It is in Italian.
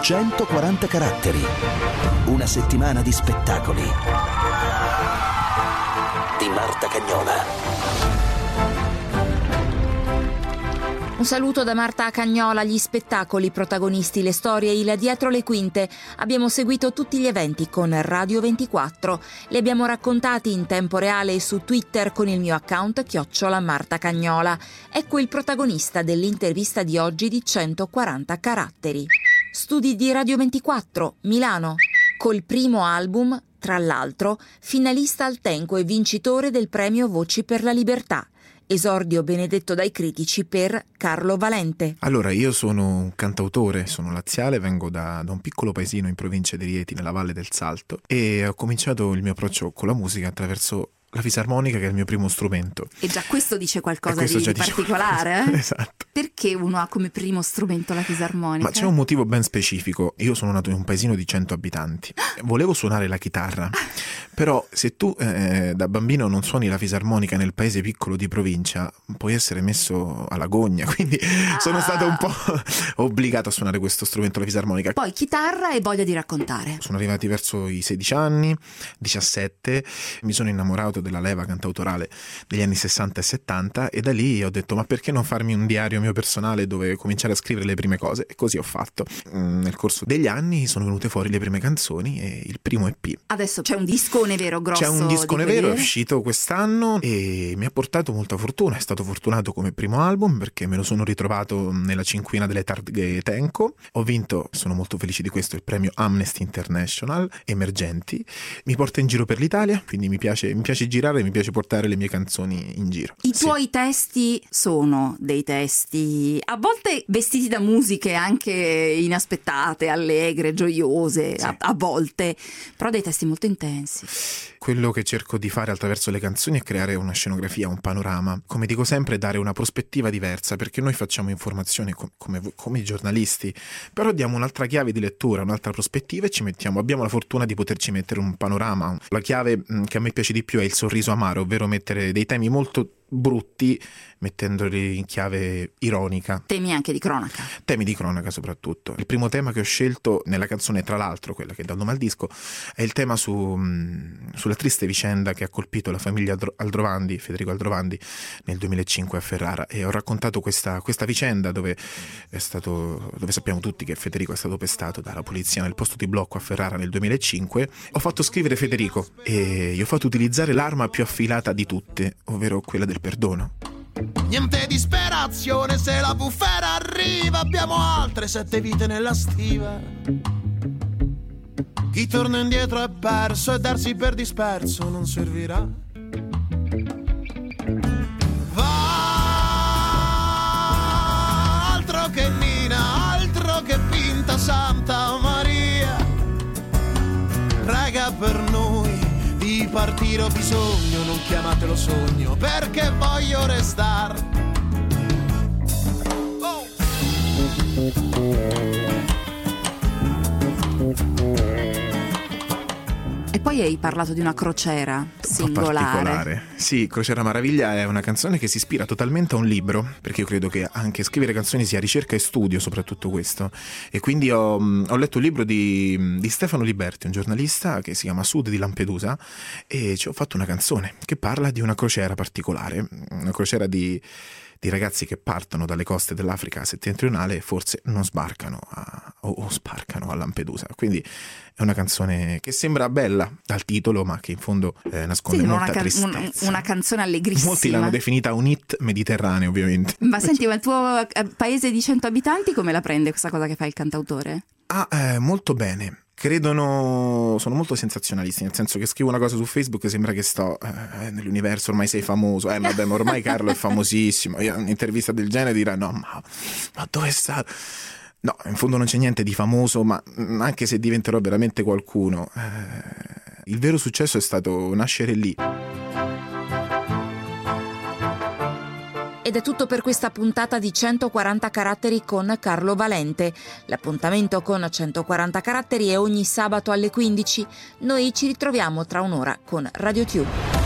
140 caratteri. Una settimana di spettacoli. Di Marta Cagnola. Un saluto da Marta Cagnola. Gli spettacoli, protagonisti, le storie, il dietro le quinte. Abbiamo seguito tutti gli eventi con Radio 24. Li abbiamo raccontati in tempo reale su Twitter con il mio account @Marta Cagnola. Ecco il protagonista dell'intervista di oggi di 140 caratteri. Studi di Radio 24, Milano. Col primo album, tra l'altro, finalista al Tenco e vincitore del premio Voci per la Libertà. Esordio benedetto dai critici per Carlo Valente. Allora, io sono un cantautore, sono laziale, vengo da un piccolo paesino in provincia di Rieti, nella Valle del Salto, e ho cominciato il mio approccio con la musica attraverso la fisarmonica, che è il mio primo strumento. E già questo dice qualcosa di particolare, eh? Esatto. Perché uno ha come primo strumento la fisarmonica? Ma c'è un motivo ben specifico. Io sono nato in un paesino di 100 abitanti. Volevo suonare la chitarra, però se tu da bambino non suoni la fisarmonica nel paese piccolo di provincia, puoi essere messo alla gogna, quindi sono stato un po' obbligato a suonare questo strumento, la fisarmonica. Poi chitarra e voglia di raccontare. Sono arrivati verso i 16 anni, 17, mi sono innamorato della leva cantautorale degli anni 60 e 70 e da lì ho detto: ma perché non farmi un diario mio personale dove cominciare a scrivere le prime cose? E così ho fatto. Nel corso degli anni sono venute fuori le prime canzoni e il primo EP. Adesso c'è un discone vero grosso. C'è un discone vero, è uscito quest'anno e mi ha portato molta fortuna. È stato fortunato come primo album perché me lo sono ritrovato nella cinquina delle targhe Tenco. Ho vinto, sono molto felice di questo, il premio Amnesty International Emergenti. Mi porta in giro per l'Italia, quindi mi piace girare, mi piace portare le mie canzoni in giro. I tuoi testi sono dei testi a volte vestiti da musiche anche inaspettate, allegre, gioiose, sì. a volte, però dei testi molto intensi. Quello che cerco di fare attraverso le canzoni è creare una scenografia, un panorama. Come dico sempre, dare una prospettiva diversa, perché noi facciamo informazione come i giornalisti, però diamo un'altra chiave di lettura, un'altra prospettiva e abbiamo la fortuna di poterci mettere un panorama. La chiave che a me piace di più è il sorriso amaro, ovvero mettere dei temi molto brutti mettendoli in chiave ironica. Temi anche di cronaca. Temi di cronaca soprattutto. Il primo tema che ho scelto nella canzone, tra l'altro, quella che dà nome al disco, è il tema sulla triste vicenda che ha colpito la famiglia Aldrovandi, Federico Aldrovandi, nel 2005 a Ferrara, e ho raccontato questa vicenda dove sappiamo tutti che Federico è stato pestato dalla polizia nel posto di blocco a Ferrara nel 2005. Ho fatto scrivere Federico e gli ho fatto utilizzare l'arma più affilata di tutte, ovvero quella del perdono. Niente disperazione se la bufera arriva, abbiamo altre 7 vite nella stiva. Chi torna indietro è perso e darsi per disperso non servirà. Va, altro che Nina, altro che Pinta Santa Maria. Prega per noi, di partire ho bisogno, non chiamatelo sogno, perché voglio restare. Oh. E poi hai parlato di una crociera singolare. Sì, Crociera Maraviglia è una canzone che si ispira totalmente a un libro, perché io credo che anche scrivere canzoni sia ricerca e studio, soprattutto questo. E quindi ho letto un libro di Stefano Liberti, un giornalista che si chiama Sud di Lampedusa, e ci ho fatto una canzone che parla di una crociera particolare, una crociera di ragazzi che partono dalle coste dell'Africa settentrionale e forse non sbarcano o sbarcano a Lampedusa. Quindi è una canzone che sembra bella dal titolo, ma che in fondo nasconde molta tristezza. Una canzone allegrissima. Molti l'hanno definita un hit mediterraneo, ovviamente. Ma senti, ma il tuo paese di 100 abitanti come la prende questa cosa che fa il cantautore? Molto bene. Sono molto sensazionalisti, nel senso che scrivo una cosa su Facebook e sembra che sto nell'universo, ormai sei famoso, vabbè, ma ormai Carlo è famosissimo. Io in un'intervista del genere dirà: no, ma dove sta? No, in fondo non c'è niente di famoso, ma anche se diventerò veramente qualcuno, il vero successo è stato nascere lì. Ed è tutto per questa puntata di 140 caratteri con Carlo Valente. L'appuntamento con 140 caratteri è ogni sabato alle 15. Noi ci ritroviamo tra un'ora con Radio Tube.